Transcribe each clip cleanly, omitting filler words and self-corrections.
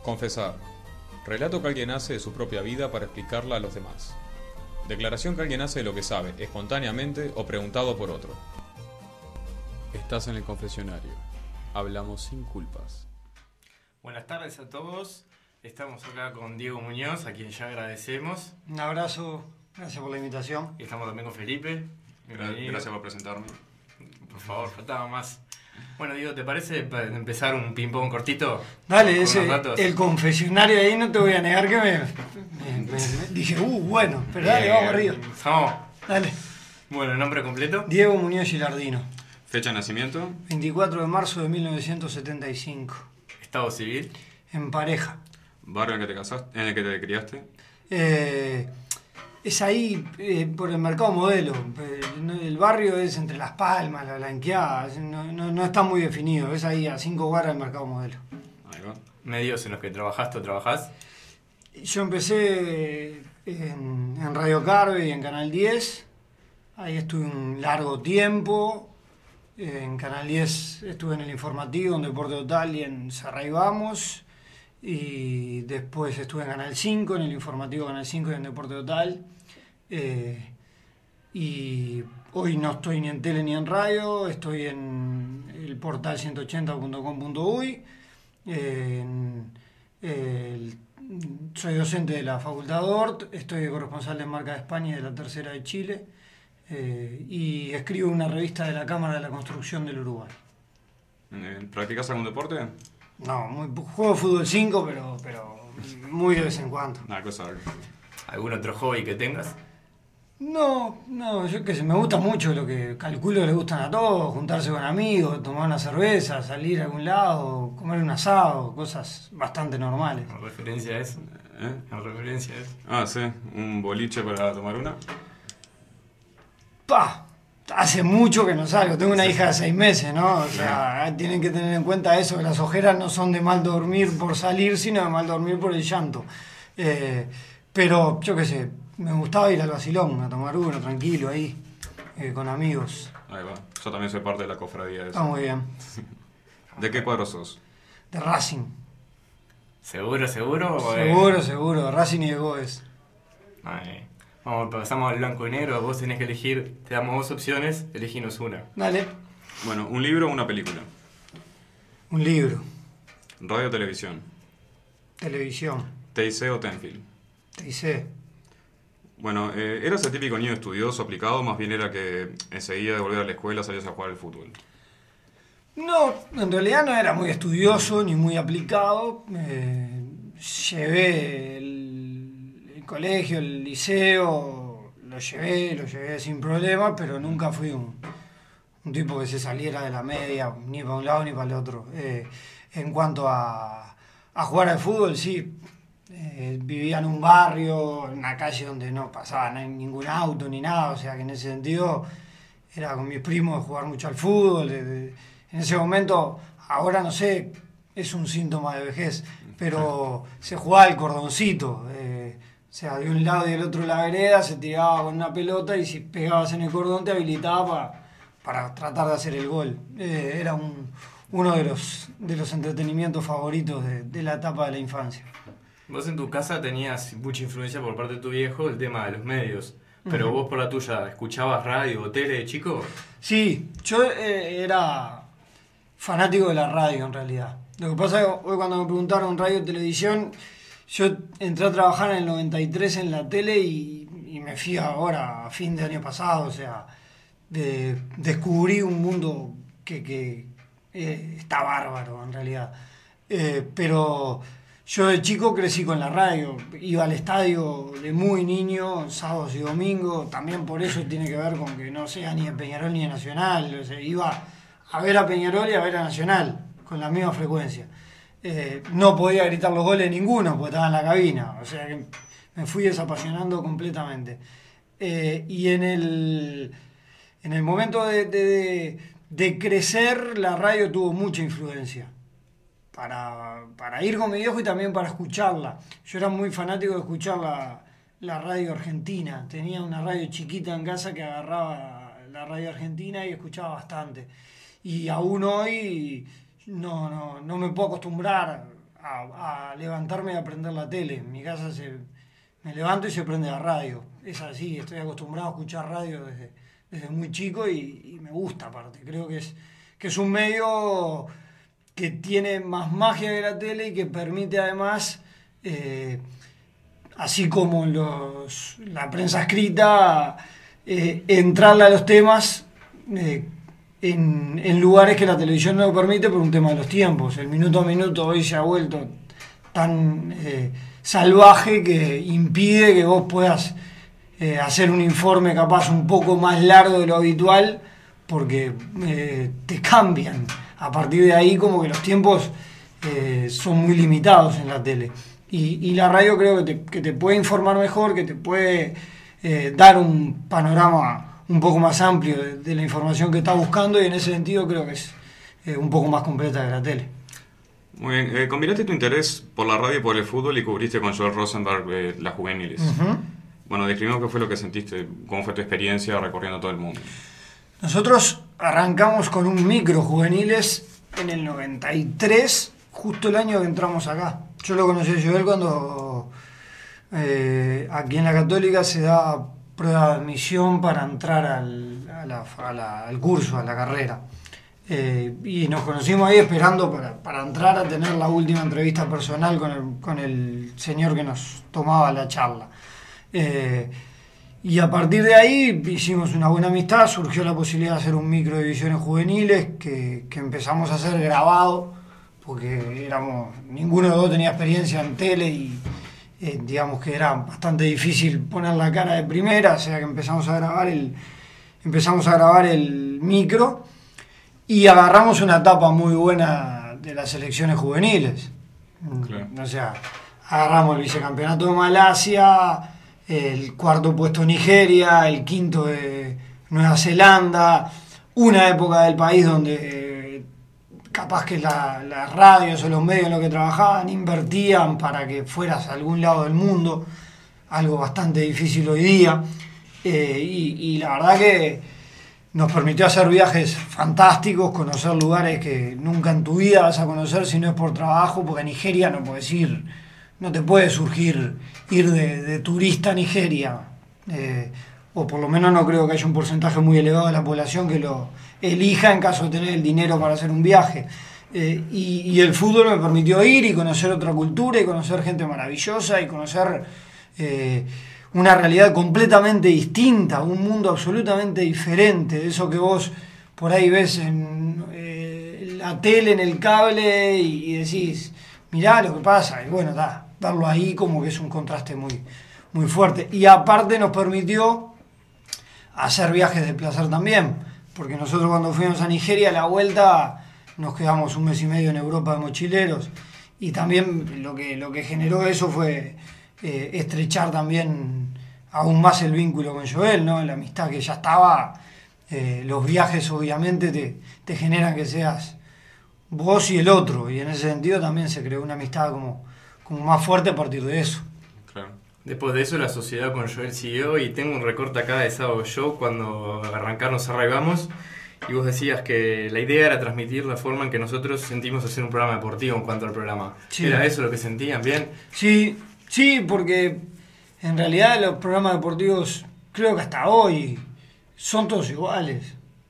Confesar. Relato que alguien hace de su propia vida para explicarla a los demás. Declaración que alguien hace de lo que sabe, espontáneamente o preguntado por otro. Estás en el confesionario. Hablamos sin culpas. Buenas tardes a todos. Estamos acá con Diego Muñoz, a quien ya agradecemos. Un abrazo, gracias por la invitación. Y estamos también con Felipe. Bienvenido. Gracias por presentarme. Por favor, faltaba más. Bueno, Diego, ¿te parece para empezar un ping-pong cortito? Dale, el confesionario ahí, no te voy a negar que me dije, bueno, pero dale, vamos arriba. Vamos. Dale. Bueno, ¿nombre completo? Diego Muñoz Gilardino. Fecha de nacimiento. 24 de marzo de 1975. Estado civil. En pareja. Barrio en el que te casaste, en el que te criaste. Es ahí, por el Mercado Modelo. El barrio es entre Las Palmas, La Blanqueada, no está muy definido. Es ahí a 5 cuadras del Mercado Modelo. Ahí va. ¿Medios en los que trabajaste o trabajás? Yo empecé en Radio Carve y en Canal 10. Ahí estuve un largo tiempo. En Canal 10 estuve en el informativo, en Deporte Total y en Serra y Vamos. Y después estuve en Canal 5, en el informativo Canal 5 y en Deporte Total. Y hoy no estoy ni en tele ni en radio, estoy en el portal 180.com.uy. Soy docente de la Facultad Dort, estoy corresponsal de Marca de España y de la Tercera de Chile. Y escribo una revista de la Cámara de la Construcción del Uruguay. ¿Practicas algún deporte? No, juego fútbol 5, pero muy de vez en cuando. ¿Algún otro hobby que tengas? No, yo qué sé, me gusta mucho lo que calculo que le gustan a todos, juntarse con amigos, tomar una cerveza, salir a algún lado, comer un asado, cosas bastante normales. ¿En referencia a eso? ¿En referencia a eso? Ah, sí, un boliche para tomar una. Hace mucho que no salgo, tengo una hija de 6 meses, ¿no? O sea, tienen que tener en cuenta eso, que las ojeras no son de mal dormir por salir, sino de mal dormir por el llanto. Pero, yo qué sé, me gustaba ir al Vacilón, a tomar uno, tranquilo, ahí, con amigos. Ahí va, yo también soy parte de la cofradía de eso. Está muy bien. ¿De qué cuadro sos? De Racing. ¿Seguro? Seguro, de Racing y de Goes. Vamos, pasamos al blanco y negro, vos tenés que elegir, te damos 2 opciones, elegimos una. Dale. Bueno, ¿un libro o una película? Un libro. ¿Radio o televisión? Televisión. ¿TIC o Tenfield? TIC. Bueno, ¿eras el típico niño estudioso, aplicado, o más bien era que enseguida de volver a la escuela salías a jugar al fútbol? No, en realidad no era muy estudioso ni muy aplicado. Llevé el colegio, el liceo, lo llevé sin problema, pero nunca fui un tipo que se saliera de la media, ni para un lado ni para el otro. En cuanto a jugar al fútbol, sí. Vivía en un barrio, en una calle donde no pasaba ningún auto ni nada, o sea que en ese sentido era con mis primos de jugar mucho al fútbol. En ese momento, ahora no sé, es un síntoma de vejez, pero se jugaba al cordoncito, o sea, de un lado y del otro de la vereda se tiraba con una pelota y si pegabas en el cordón te habilitaba para tratar de hacer el gol. Era uno de los entretenimientos favoritos de la etapa de la infancia. Vos en tu casa tenías mucha influencia por parte de tu viejo el tema de los medios, pero vos por la tuya, ¿escuchabas radio o tele de chico? Sí, yo era fanático de la radio en realidad. Lo que pasa es que hoy cuando me preguntaron radio o televisión, yo entré a trabajar en el 93 en la tele y me fui ahora a fin de año pasado, o sea, descubrí un mundo que está bárbaro en realidad. Pero yo de chico crecí con la radio, iba al estadio de muy niño, sábados y domingos, también por eso tiene que ver con que no sea ni de Peñarol ni de Nacional, o sea, iba a ver a Peñarol y a ver a Nacional, con la misma frecuencia. No podía gritar los goles ninguno porque estaba en la cabina, o sea que me fui desapasionando completamente. Y en el momento de crecer, la radio tuvo mucha influencia. Para ir con mi viejo y también para escucharla. Yo era muy fanático de escuchar la radio argentina. Tenía una radio chiquita en casa que agarraba la radio argentina y escuchaba bastante. Y aún hoy no me puedo acostumbrar a levantarme y a prender la tele. En mi casa me levanto y se prende la radio. Es así, estoy acostumbrado a escuchar radio desde muy chico y me gusta aparte. Creo que es un medio que tiene más magia que la tele y que permite además, así como la prensa escrita, entrarle a los temas en lugares que la televisión no lo permite por un tema de los tiempos. El minuto a minuto hoy se ha vuelto tan salvaje que impide que vos puedas hacer un informe capaz un poco más largo de lo habitual, porque te cambian. A partir de ahí como que los tiempos son muy limitados en la tele. Y la radio creo que te puede informar mejor, que te puede dar un panorama un poco más amplio de la información que estás buscando, y en ese sentido creo que es un poco más completa que la tele. Muy bien, combinaste tu interés por la radio y por el fútbol y cubriste con Joel Rosenberg las juveniles. Uh-huh. Bueno, describimos qué fue lo que sentiste, cómo fue tu experiencia recorriendo todo el mundo. Nosotros arrancamos con un micro juveniles en el 93, justo el año que entramos acá. Yo lo conocí a Joel cuando aquí en la Católica se da prueba de admisión para entrar al curso, a la carrera. Y nos conocimos ahí esperando para entrar a tener la última entrevista personal con el señor que nos tomaba la charla. Y a partir de ahí hicimos una buena amistad, surgió la posibilidad de hacer un micro de divisiones juveniles que empezamos a hacer grabado, porque ninguno de los dos tenía experiencia en tele y digamos que era bastante difícil poner la cara de primera, o sea que empezamos a grabar el micro y agarramos una etapa muy buena de las selecciones juveniles. Claro. O sea, agarramos el vicecampeonato de Malasia, el cuarto puesto Nigeria, el quinto de Nueva Zelanda, una época del país donde capaz que las radios o los medios en los que trabajaban invertían para que fueras a algún lado del mundo, algo bastante difícil hoy día, y la verdad que nos permitió hacer viajes fantásticos, conocer lugares que nunca en tu vida vas a conocer si no es por trabajo, porque a Nigeria no puedes ir. No te puede surgir ir de turista a Nigeria, o por lo menos no creo que haya un porcentaje muy elevado de la población que lo elija en caso de tener el dinero para hacer un viaje. Y el fútbol me permitió ir y conocer otra cultura y conocer gente maravillosa y conocer una realidad completamente distinta, un mundo absolutamente diferente, eso que vos por ahí ves en la tele, en el cable y decís, mirá lo que pasa, y bueno, darlo ahí como que es un contraste muy, muy fuerte. Y aparte nos permitió hacer viajes de placer también, porque nosotros cuando fuimos a Nigeria a la vuelta nos quedamos 1 mes y medio en Europa de mochileros, y también lo que generó eso fue estrechar también aún más el vínculo con Joel, ¿no? La amistad que ya estaba, los viajes obviamente te generan que seas vos y el otro, y en ese sentido también se creó una amistad como más fuerte a partir de eso. Claro. Después de eso la sociedad con Joel siguió, y tengo un recorte acá de Sábado Show cuando arrancamos Arraigamos, y vos decías que la idea era transmitir la forma en que nosotros sentimos hacer un programa deportivo en cuanto al programa. Sí. ¿Era eso lo que sentían bien? Sí, porque en realidad los programas deportivos creo que hasta hoy son todos iguales.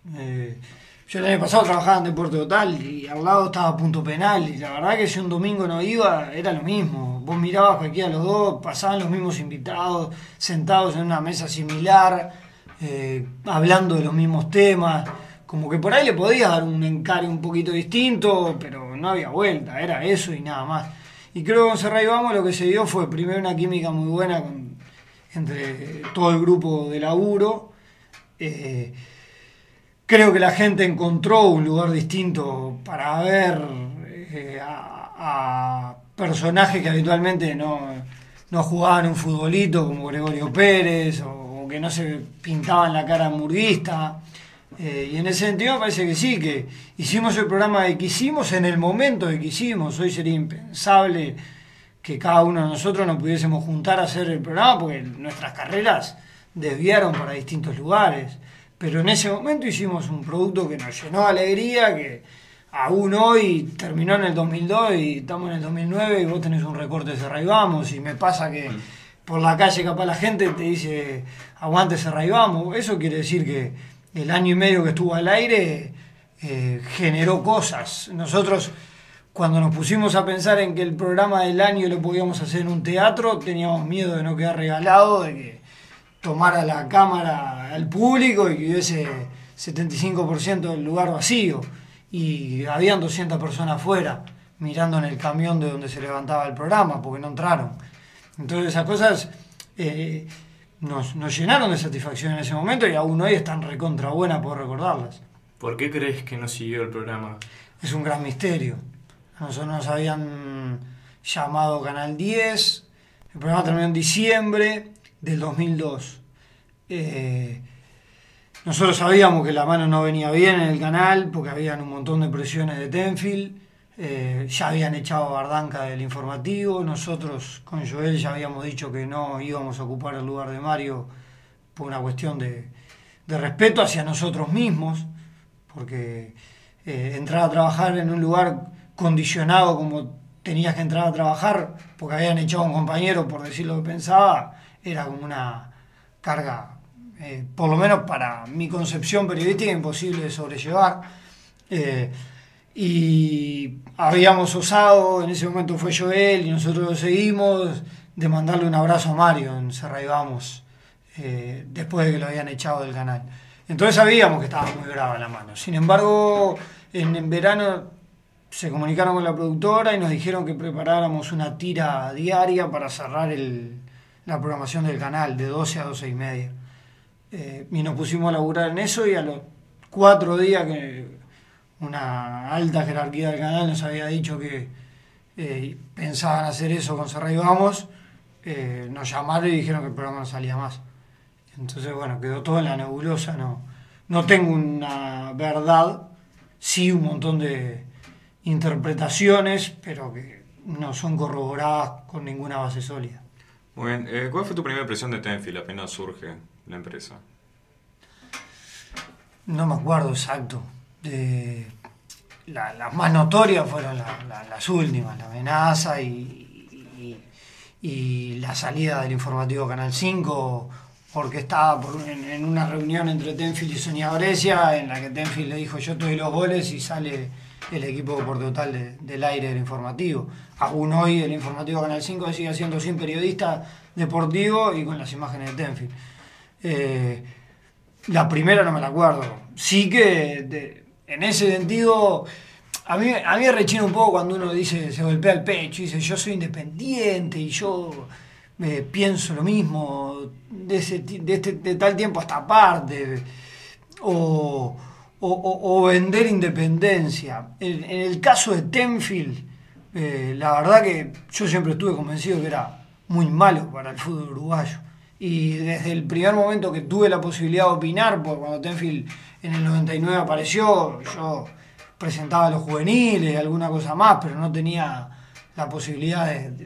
Yo el año pasado trabajaba en Deporte Total y al lado estaba Punto Penal, y la verdad que si un domingo no iba era lo mismo. Vos mirabas cualquiera de los dos, pasaban los mismos invitados sentados en una mesa similar, hablando de los mismos temas, como que por ahí le podías dar un encare un poquito distinto, pero no había vuelta, era eso y nada más. Y creo que con Cerrá y Vamos lo que se dio fue primero una química muy buena entre todo el grupo de laburo. Creo que la gente encontró un lugar distinto para ver a personajes que habitualmente no jugaban un futbolito, como Gregorio Pérez, o que no se pintaban la cara murguista. Y en ese sentido me parece que sí, que hicimos el programa que quisimos en el momento que quisimos. Hoy sería impensable que cada uno de nosotros nos pudiésemos juntar a hacer el programa, porque nuestras carreras desviaron para distintos lugares. Pero en ese momento hicimos un producto que nos llenó de alegría, que aún hoy terminó en el 2002 y estamos en el 2009 y vos tenés un recorte de Cerra y Vamos, y me pasa que por la calle capaz la gente te dice aguante Cerra y Vamos. Eso quiere decir que el año y medio que estuvo al aire generó cosas. Nosotros, cuando nos pusimos a pensar en que el programa del año lo podíamos hacer en un teatro, teníamos miedo de no quedar regalado, de que tomara la cámara al público y que hubiese 75% del lugar vacío. Y habían 200 personas afuera, mirando en el camión de donde se levantaba el programa, porque no entraron. Entonces esas cosas nos llenaron de satisfacción en ese momento y aún hoy están recontra buenas por recordarlas. ¿Por qué crees que no siguió el programa? Es un gran misterio. A nosotros nos habían llamado Canal 10, el programa terminó en diciembre del 2002. Nosotros sabíamos que la mano no venía bien en el canal porque habían un montón de presiones de Tenfield. Ya habían echado a Bardanca del informativo. Nosotros con Joel ya habíamos dicho que no íbamos a ocupar el lugar de Mario por una cuestión de respeto hacia nosotros mismos, porque entrar a trabajar en un lugar condicionado como tenías que entrar a trabajar porque habían echado a un compañero por decir lo que pensaba, era como una carga, por lo menos para mi concepción periodística, imposible de sobrellevar. Y habíamos osado, en ese momento fue Joel y nosotros lo seguimos, de mandarle un abrazo a Mario en Cerra y Vamos, después de que lo habían echado del canal. Entonces sabíamos que estaba muy brava la mano. Sin embargo, en verano se comunicaron con la productora y nos dijeron que preparáramos una tira diaria para cerrar la programación del canal de 12 a 12 y media. Y nos pusimos a laburar en eso y a los 4 días que una alta jerarquía del canal nos había dicho que pensaban hacer eso con Cerra y Vamos, nos llamaron y dijeron que el programa no salía más. Entonces, bueno, quedó todo en la nebulosa. No tengo una verdad, sí un montón de interpretaciones, pero que no son corroboradas con ninguna base sólida. Muy bien. ¿Cuál fue tu primera impresión de Tenfield apenas surge la empresa? No me acuerdo exacto. Las más notorias fueron las últimas, la amenaza y la salida del informativo Canal 5, porque estaba en una reunión entre Tenfield y Sonia Brescia, en la que Tenfield le dijo yo te doy los goles y sale el equipo por total del aire del informativo. Aún hoy el informativo Canal 5 sigue siendo sin periodista deportivo y con las imágenes de Tenfield. La primera no me la acuerdo. Sí que en ese sentido a mí me rechina un poco cuando uno dice, se golpea el pecho y dice yo soy independiente y yo pienso lo mismo de tal tiempo hasta aparte, o vender independencia. En el caso de Tenfield, la verdad que yo siempre estuve convencido que era muy malo para el fútbol uruguayo. Y desde el primer momento que tuve la posibilidad de opinar, porque cuando Tenfield en el 99 apareció, yo presentaba a los juveniles, alguna cosa más, pero no tenía la posibilidad